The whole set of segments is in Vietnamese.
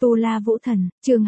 Tu La Vũ Thần, chương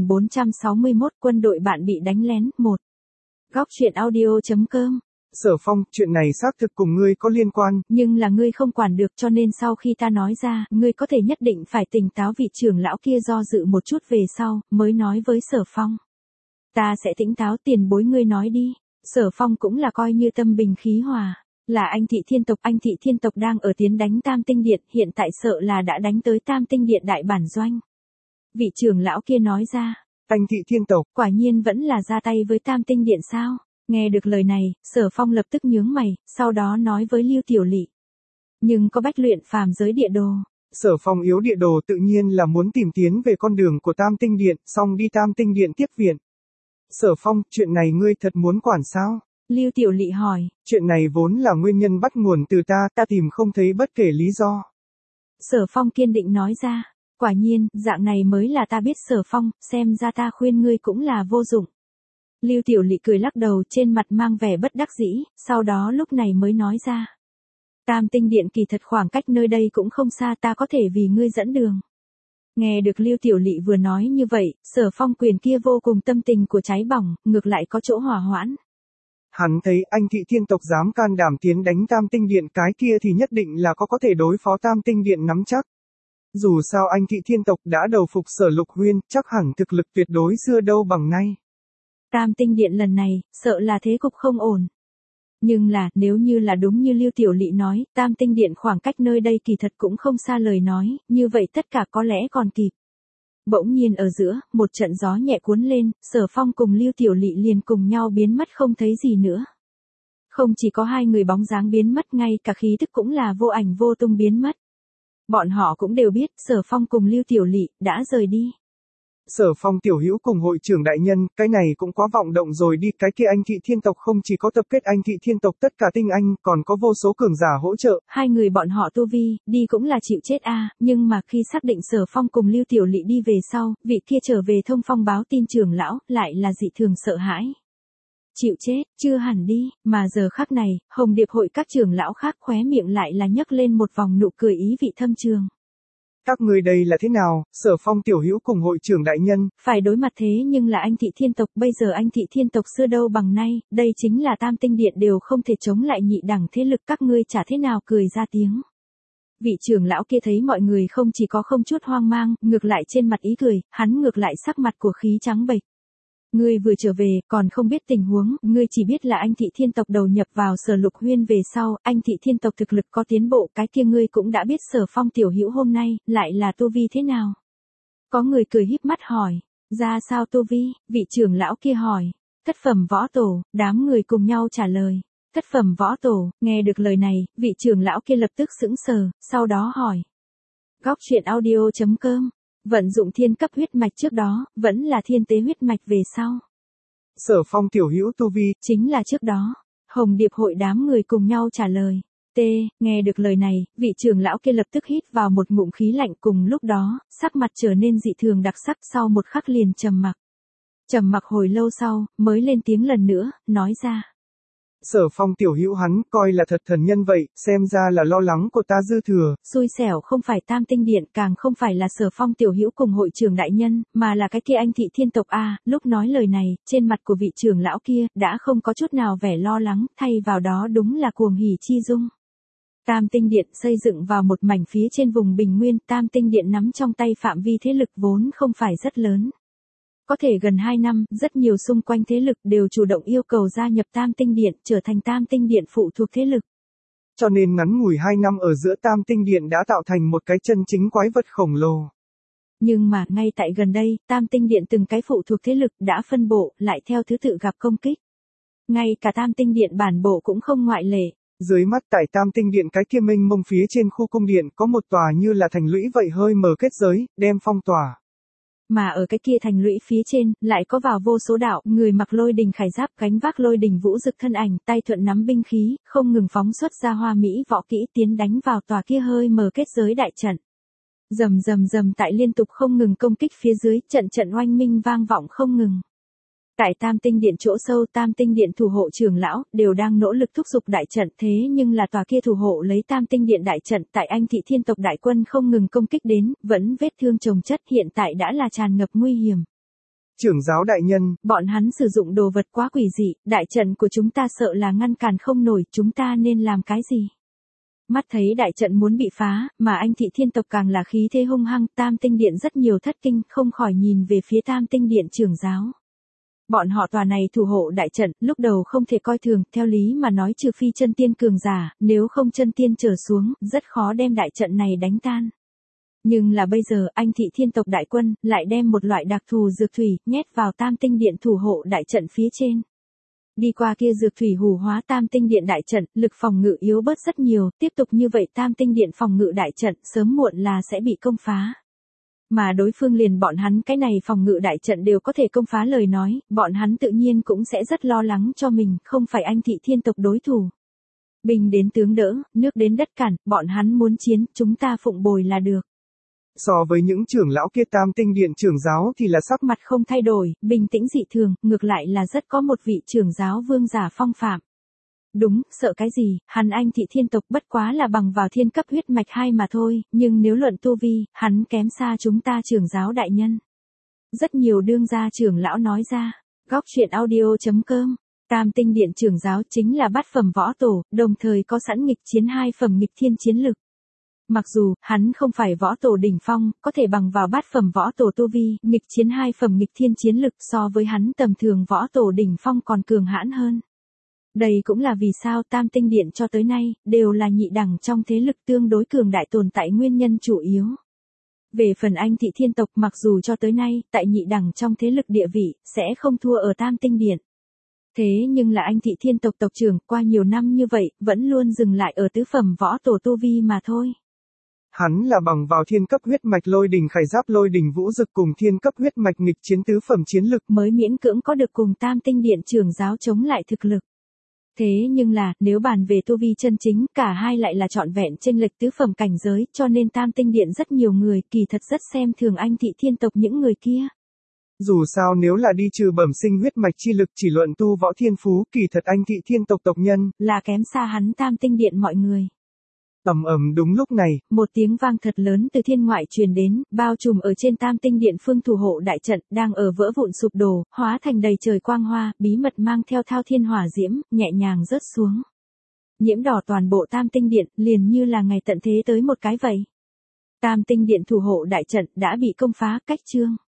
2461 quân đội bạn bị đánh lén, 1. Góc truyện audio.com. Sở Phong, chuyện này xác thực cùng ngươi có liên quan. Nhưng là ngươi không quản được cho nên sau khi ta nói ra, ngươi có thể nhất định phải tỉnh táo. Vị trưởng lão kia do dự một chút về sau, mới nói với Sở Phong. Ta sẽ tỉnh táo, tiền bối ngươi nói đi. Sở Phong cũng là coi như tâm bình khí hòa. Là anh Thị Thiên tộc đang ở tiến đánh Tam Tinh Điện, hiện tại sợ là đã đánh tới Tam Tinh Điện đại bản doanh. Vị trưởng lão kia nói ra. Anh Thị Thiên tộc, quả nhiên vẫn là ra tay với Tam Tinh Điện sao? Nghe được lời này, Sở Phong lập tức nhướng mày, sau đó nói với Lưu Tiểu Lị. Nhưng có bách luyện phàm giới địa đồ. Sở Phong yếu địa đồ tự nhiên là muốn tìm tiến về con đường của Tam Tinh Điện, xong đi Tam Tinh Điện tiếp viện. Sở Phong, chuyện này ngươi thật muốn quản sao? Lưu Tiểu Lị hỏi. Chuyện này vốn là nguyên nhân bắt nguồn từ ta tìm không thấy bất kể lý do. Sở Phong kiên định nói ra. Quả nhiên, dạng này mới là ta biết. Sở Phong, xem ra ta khuyên ngươi cũng là vô dụng. Lưu Tiểu Lị cười lắc đầu, trên mặt mang vẻ bất đắc dĩ, sau đó lúc này mới nói ra. Tam Tinh Điện kỳ thật khoảng cách nơi đây cũng không xa, ta có thể vì ngươi dẫn đường. Nghe được Lưu Tiểu Lị vừa nói như vậy, Sở Phong quyền kia vô cùng tâm tình của cháy bỏng, ngược lại có chỗ hòa hoãn. Hắn thấy anh Thị Thiên tộc dám can đảm tiến đánh Tam Tinh Điện, cái kia thì nhất định là có thể đối phó Tam Tinh Điện nắm chắc. Dù sao anh Thị Thiên tộc đã đầu phục Sở Lục Huyên, chắc hẳn thực lực tuyệt đối xưa đâu bằng nay. Tam Tinh Điện lần này, sợ là thế cục không ổn. Nhưng là, nếu như là đúng như Lưu Tiểu Lị nói, Tam Tinh Điện khoảng cách nơi đây kỳ thật cũng không xa lời nói, như vậy tất cả có lẽ còn kịp. Bỗng nhiên ở giữa, một trận gió nhẹ cuốn lên, Sở Phong cùng Lưu Tiểu Lị liền cùng nhau biến mất không thấy gì nữa. Không chỉ có hai người bóng dáng biến mất, ngay cả khí tức cũng là vô ảnh vô tung biến mất. Bọn họ cũng đều biết, Sở Phong cùng Lưu Tiểu Lị đã rời đi. Sở Phong tiểu hữu cùng hội trưởng đại nhân, cái này cũng quá vọng động rồi đi, cái kia anh Thị Thiên tộc không chỉ có tập kết anh Thị Thiên tộc tất cả tinh anh, còn có vô số cường giả hỗ trợ. Hai người bọn họ tu vi, đi cũng là chịu chết nhưng mà khi xác định Sở Phong cùng Lưu Tiểu Lị đi về sau, vị kia trở về thông phong báo tin trưởng lão, lại là dị thường sợ hãi. Chịu chết, chưa hẳn đi, mà giờ khắc này, Hồng Điệp hội các trưởng lão khác khóe miệng lại là nhấc lên một vòng nụ cười ý vị thâm trường. Các người đây là thế nào? Sở Phong tiểu hữu cùng hội trưởng đại nhân. Phải đối mặt thế nhưng là anh Thị Thiên tộc, bây giờ anh Thị Thiên tộc xưa đâu bằng nay, đây chính là Tam Tinh Điện đều không thể chống lại nhị đẳng thế lực, các ngươi chả thế nào cười ra tiếng. Vị trưởng lão kia thấy mọi người không chỉ có không chút hoang mang, ngược lại trên mặt ý cười, hắn ngược lại sắc mặt của khí trắng bệch. Ngươi vừa trở về, còn không biết tình huống, ngươi chỉ biết là anh Thị Thiên tộc đầu nhập vào Sở Lục Huyên về sau, anh Thị Thiên tộc thực lực có tiến bộ, cái kia ngươi cũng đã biết. Sở Phong tiểu hữu hôm nay, lại là tu vi thế nào? Có người cười híp mắt hỏi, ra sao tu vi? Vị trưởng lão kia hỏi, thất phẩm võ tổ, đám người cùng nhau trả lời, thất phẩm võ tổ. Nghe được lời này, vị trưởng lão kia lập tức sững sờ, sau đó hỏi. Góc truyện audio.com. Vận dụng thiên cấp huyết mạch trước đó, vẫn là thiên tế huyết mạch về sau. Sở Phong tiểu hữu tu vi, chính là trước đó. Hồng Điệp hội đám người cùng nhau trả lời. Nghe được lời này, vị trưởng lão kia lập tức hít vào một ngụm khí lạnh, cùng lúc đó, sắc mặt trở nên dị thường đặc sắc, sau một khắc liền trầm mặc. Trầm mặc hồi lâu sau, mới lên tiếng lần nữa, nói ra. Sở Phong tiểu hữu hắn coi là thật thần nhân vậy, xem ra là lo lắng của ta dư thừa. Xui xẻo không phải Tam Tinh Điện, càng không phải là Sở Phong tiểu hữu cùng hội trưởng đại nhân, mà là cái kia anh Thị Thiên tộc Lúc nói lời này, trên mặt của vị trưởng lão kia đã không có chút nào vẻ lo lắng, thay vào đó đúng là cuồng hỉ chi dung. Tam Tinh Điện xây dựng vào một mảnh phía trên vùng bình nguyên, Tam Tinh Điện nắm trong tay phạm vi thế lực vốn không phải rất lớn. Có thể gần 2 năm, rất nhiều xung quanh thế lực đều chủ động yêu cầu gia nhập Tam Tinh Điện, trở thành Tam Tinh Điện phụ thuộc thế lực. Cho nên ngắn ngủi 2 năm ở giữa Tam Tinh Điện đã tạo thành một cái chân chính quái vật khổng lồ. Nhưng mà, ngay tại gần đây, Tam Tinh Điện từng cái phụ thuộc thế lực đã phân bộ, lại theo thứ tự gặp công kích. Ngay cả Tam Tinh Điện bản bộ cũng không ngoại lệ. Dưới mắt tại Tam Tinh Điện cái kia mênh mông phía trên khu cung điện có một tòa như là thành lũy vậy hơi mờ kết giới, đem phong tỏa. Mà ở cái kia thành lũy phía trên, lại có vào vô số đạo, người mặc lôi đình khải giáp, gánh vác lôi đình vũ dực thân ảnh, tay thuận nắm binh khí, không ngừng phóng xuất ra hoa mỹ võ kỹ tiến đánh vào tòa kia hơi mờ kết giới đại trận. Rầm rầm rầm tại liên tục không ngừng công kích phía dưới, trận trận oanh minh vang vọng không ngừng. Tại Tam Tinh Điện chỗ sâu, Tam Tinh Điện thủ hộ trưởng lão đều đang nỗ lực thúc giục đại trận, thế nhưng là tòa kia thủ hộ lấy Tam Tinh Điện đại trận tại Anh Thị Thiên tộc đại quân không ngừng công kích đến, vẫn vết thương chồng chất, hiện tại đã là tràn ngập nguy hiểm. Trưởng giáo đại nhân, bọn hắn sử dụng đồ vật quá quỷ dị, đại trận của chúng ta sợ là ngăn cản không nổi, chúng ta nên làm cái gì? Mắt thấy đại trận muốn bị phá, mà Anh Thị Thiên tộc càng là khí thế hung hăng, Tam Tinh Điện rất nhiều thất kinh, không khỏi nhìn về phía Tam Tinh Điện trưởng giáo. Bọn họ tòa này thủ hộ đại trận, lúc đầu không thể coi thường, theo lý mà nói trừ phi chân tiên cường giả, nếu không chân tiên trở xuống, rất khó đem đại trận này đánh tan. Nhưng là bây giờ, Anh Thị Thiên tộc đại quân, lại đem một loại đặc thù dược thủy, nhét vào Tam Tinh Điện thủ hộ đại trận phía trên. Đi qua kia dược thủy hủ hóa Tam Tinh Điện đại trận, lực phòng ngự yếu bớt rất nhiều, tiếp tục như vậy Tam Tinh Điện phòng ngự đại trận, sớm muộn là sẽ bị công phá. Mà đối phương liền bọn hắn cái này phòng ngự đại trận đều có thể công phá lời nói, bọn hắn tự nhiên cũng sẽ rất lo lắng cho mình, không phải Anh Thị Thiên tộc đối thủ. Binh đến tướng đỡ, nước đến đất cản, bọn hắn muốn chiến, chúng ta phụng bồi là được. So với những trưởng lão kia Tam Tinh Điện trưởng giáo thì là sắc mặt không thay đổi, bình tĩnh dị thường, ngược lại là rất có một vị trưởng giáo vương giả phong phạm. Đúng, sợ cái gì, hắn Anh Thị Thiên tộc bất quá là bằng vào thiên cấp huyết mạch 2 mà thôi, nhưng nếu luận tu vi, hắn kém xa chúng ta trưởng giáo đại nhân. Rất nhiều đương gia trưởng lão nói ra, góc truyện audio.com, Tam Tinh Điện trưởng giáo chính là bát phẩm võ tổ, đồng thời có sẵn nghịch chiến 2 phẩm nghịch thiên chiến lực. Mặc dù, hắn không phải võ tổ đỉnh phong, có thể bằng vào bát phẩm võ tổ tu vi, nghịch chiến 2 phẩm nghịch thiên chiến lực so với hắn tầm thường võ tổ đỉnh phong còn cường hãn hơn. Đây cũng là vì sao Tam Tinh Điện cho tới nay, đều là nhị đẳng trong thế lực tương đối cường đại tồn tại nguyên nhân chủ yếu. Về phần Anh Thị Thiên tộc mặc dù cho tới nay, tại nhị đẳng trong thế lực địa vị, sẽ không thua ở Tam Tinh Điện. Thế nhưng là Anh Thị Thiên tộc tộc trưởng, qua nhiều năm như vậy, vẫn luôn dừng lại ở tứ phẩm võ tổ tu vi mà thôi. Hắn là bằng vào thiên cấp huyết mạch lôi đình khải giáp lôi đình vũ dực cùng thiên cấp huyết mạch nghịch chiến tứ phẩm chiến lực mới miễn cưỡng có được cùng Tam Tinh Điện trưởng giáo chống lại thực lực. Thế nhưng là, nếu bàn về tu vi chân chính, cả hai lại là trọn vẹn chênh lệch tứ phẩm cảnh giới, cho nên Tam Tinh Điện rất nhiều người, kỳ thật rất xem thường Anh Thị Thiên tộc những người kia. Dù sao nếu là đi trừ bẩm sinh huyết mạch chi lực chỉ luận tu võ thiên phú, kỳ thật Anh Thị Thiên tộc tộc nhân, là kém xa hắn Tam Tinh Điện mọi người. Ầm ầm đúng lúc này, một tiếng vang thật lớn từ thiên ngoại truyền đến, bao trùm ở trên Tam Tinh Điện phương thủ hộ đại trận, đang ở vỡ vụn sụp đổ, hóa thành đầy trời quang hoa, bí mật mang theo thao thiên hỏa diễm, nhẹ nhàng rớt xuống. Nhiễm đỏ toàn bộ Tam Tinh Điện, liền như là ngày tận thế tới một cái vậy. Tam Tinh Điện thủ hộ đại trận đã bị công phá, cách chương.